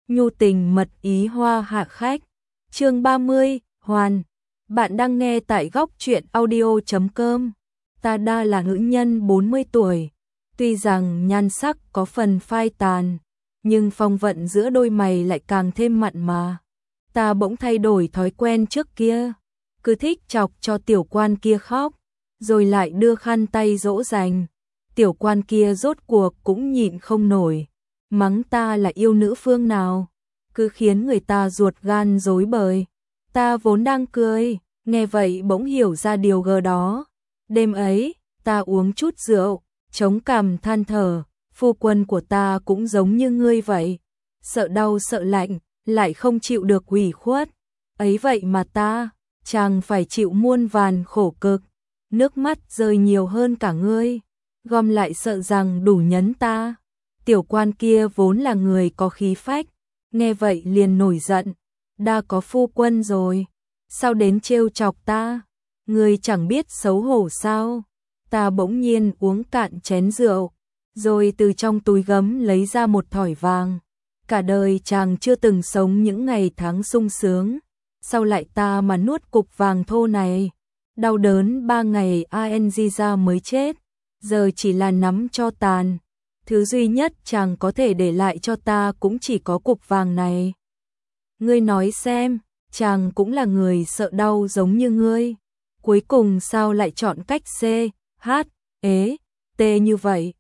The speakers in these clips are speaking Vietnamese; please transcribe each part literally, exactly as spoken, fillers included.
Nhu tình mật ý hoa hạ khách. Chương ba mươi, Hoàn. Bạn đang nghe tại góc truyện audio chấm com. Ta đa là nữ nhân bốn mươi tuổi, tuy rằng nhan sắc có phần phai tàn, nhưng phong vận giữa đôi mày lại càng thêm mặn mà. Ta bỗng thay đổi thói quen trước kia, cứ thích chọc cho tiểu quan kia khóc, rồi lại đưa khăn tay dỗ dành. Tiểu quan kia rốt cuộc cũng nhịn không nổi, mắng ta là yêu nữ phương nào, cứ khiến người ta ruột gan rối bời. Ta vốn đang cười, nghe vậy bỗng hiểu ra điều gờ đó. Đêm ấy, ta uống chút rượu, chống cằm than thở, phu quân của ta cũng giống như ngươi vậy, sợ đau sợ lạnh, lại không chịu được ủy khuất. Ấy vậy mà ta, chàng phải chịu muôn vàn khổ cực, nước mắt rơi nhiều hơn cả ngươi, gom lại sợ rằng đủ nhấn ta. Tiểu quan kia vốn là người có khí phách, nghe vậy liền nổi giận, đã có phu quân rồi, sao đến trêu chọc ta, ngươi chẳng biết xấu hổ sao? Ta bỗng nhiên uống cạn chén rượu, rồi từ trong túi gấm lấy ra một thỏi vàng. Cả đời chàng chưa từng sống những ngày tháng sung sướng, sao lại ta mà nuốt cục vàng thô này? Đau đớn ba ngày anh ra mới chết, giờ chỉ là nắm cho tàn. Thứ duy nhất chàng có thể để lại cho ta cũng chỉ có cục vàng này. Ngươi nói xem, chàng cũng là người sợ đau giống như ngươi, cuối cùng sao lại chọn cách C, H, ế, T như vậy?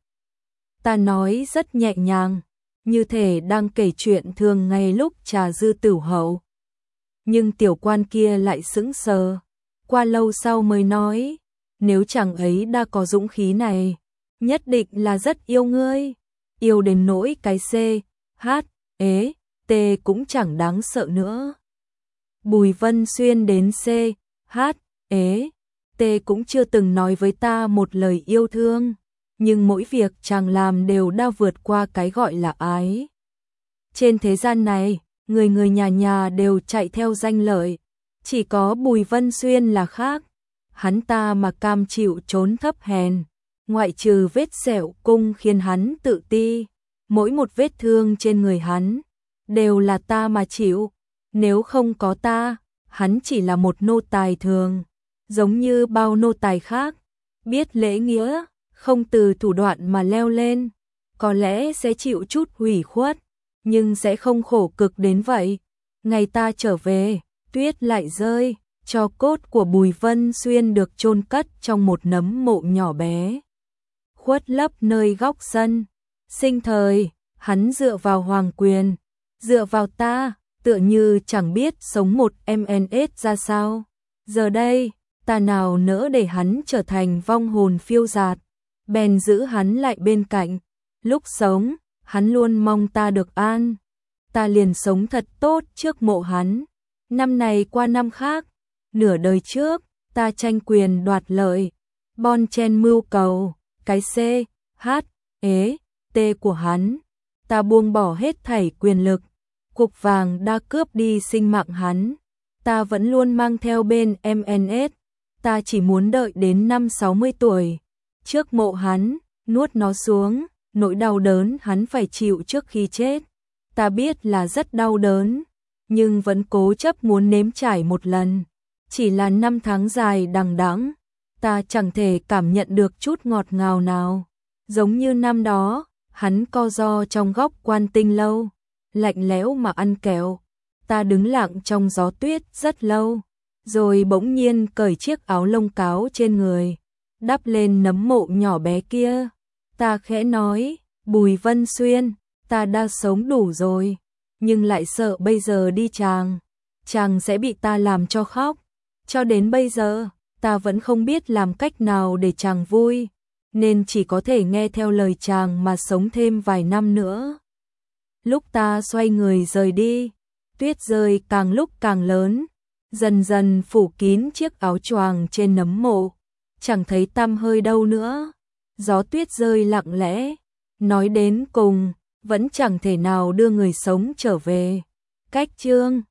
Ta nói rất nhẹ nhàng, như thể đang kể chuyện thường ngày lúc trà dư tửu hậu. Nhưng tiểu quan kia lại sững sờ, qua lâu sau mới nói, nếu chàng ấy đã có dũng khí này, nhất định là rất yêu ngươi, yêu đến nỗi cái C, H, ế, T cũng chẳng đáng sợ nữa. Bùi Vân Xuyên đến C, H, ế, T cũng chưa từng nói với ta một lời yêu thương, nhưng mỗi việc chàng làm đều đã vượt qua cái gọi là ái. Trên thế gian này, người người nhà nhà đều chạy theo danh lợi, chỉ có Bùi Vân Xuyên là khác, hắn ta mà cam chịu trốn thấp hèn, ngoại trừ vết sẹo cung khiến hắn tự ti, mỗi một vết thương trên người hắn đều là ta mà chịu, nếu không có ta, hắn chỉ là một nô tài thường, giống như bao nô tài khác, biết lễ nghĩa, không từ thủ đoạn mà leo lên, có lẽ sẽ chịu chút hủy khuất, nhưng sẽ không khổ cực đến vậy. Ngày ta trở về, tuyết lại rơi, tro cốt của Bùi Vân Xuyên được chôn cất trong một nấm mộ nhỏ bé, khuất lấp nơi góc sân. Sinh thời, hắn dựa vào hoàng quyền, dựa vào ta, tựa như chẳng biết sống một em en ét ra sao. Giờ đây, ta nào nỡ để hắn trở thành vong hồn phiêu dạt, bèn giữ hắn lại bên cạnh. Lúc sống, hắn luôn mong ta được an, ta liền sống thật tốt trước mộ hắn. Năm này qua năm khác, nửa đời trước, ta tranh quyền đoạt lợi, bon chen mưu cầu, cái C, H, ế, T của hắn, ta buông bỏ hết thảy quyền lực, cục vàng đã cướp đi sinh mạng hắn, ta vẫn luôn mang theo bên em en ét, ta chỉ muốn đợi đến năm sáu mươi tuổi, trước mộ hắn, nuốt nó xuống, nỗi đau đớn hắn phải chịu trước khi chết. Ta biết là rất đau đớn, nhưng vẫn cố chấp muốn nếm trải một lần. Chỉ là năm tháng dài đằng đẵng, ta chẳng thể cảm nhận được chút ngọt ngào nào. Giống như năm đó, hắn co ro trong góc Quan Tinh lâu, lạnh lẽo mà ăn kẹo. Ta đứng lặng trong gió tuyết rất lâu, rồi bỗng nhiên cởi chiếc áo lông cáo trên người, đắp lên nấm mộ nhỏ bé kia. Ta khẽ nói, Bùi Vân Xuyên, ta đã sống đủ rồi, nhưng lại sợ bây giờ đi chàng, chàng sẽ bị ta làm cho khóc. Cho đến bây giờ, ta vẫn không biết làm cách nào để chàng vui, nên chỉ có thể nghe theo lời chàng mà sống thêm vài năm nữa. Lúc ta xoay người rời đi, tuyết rơi càng lúc càng lớn, dần dần phủ kín chiếc áo choàng trên nấm mộ, chẳng thấy tăm hơi đâu nữa. Gió tuyết rơi lặng lẽ, nói đến cùng, vẫn chẳng thể nào đưa người sống trở về. Cách chương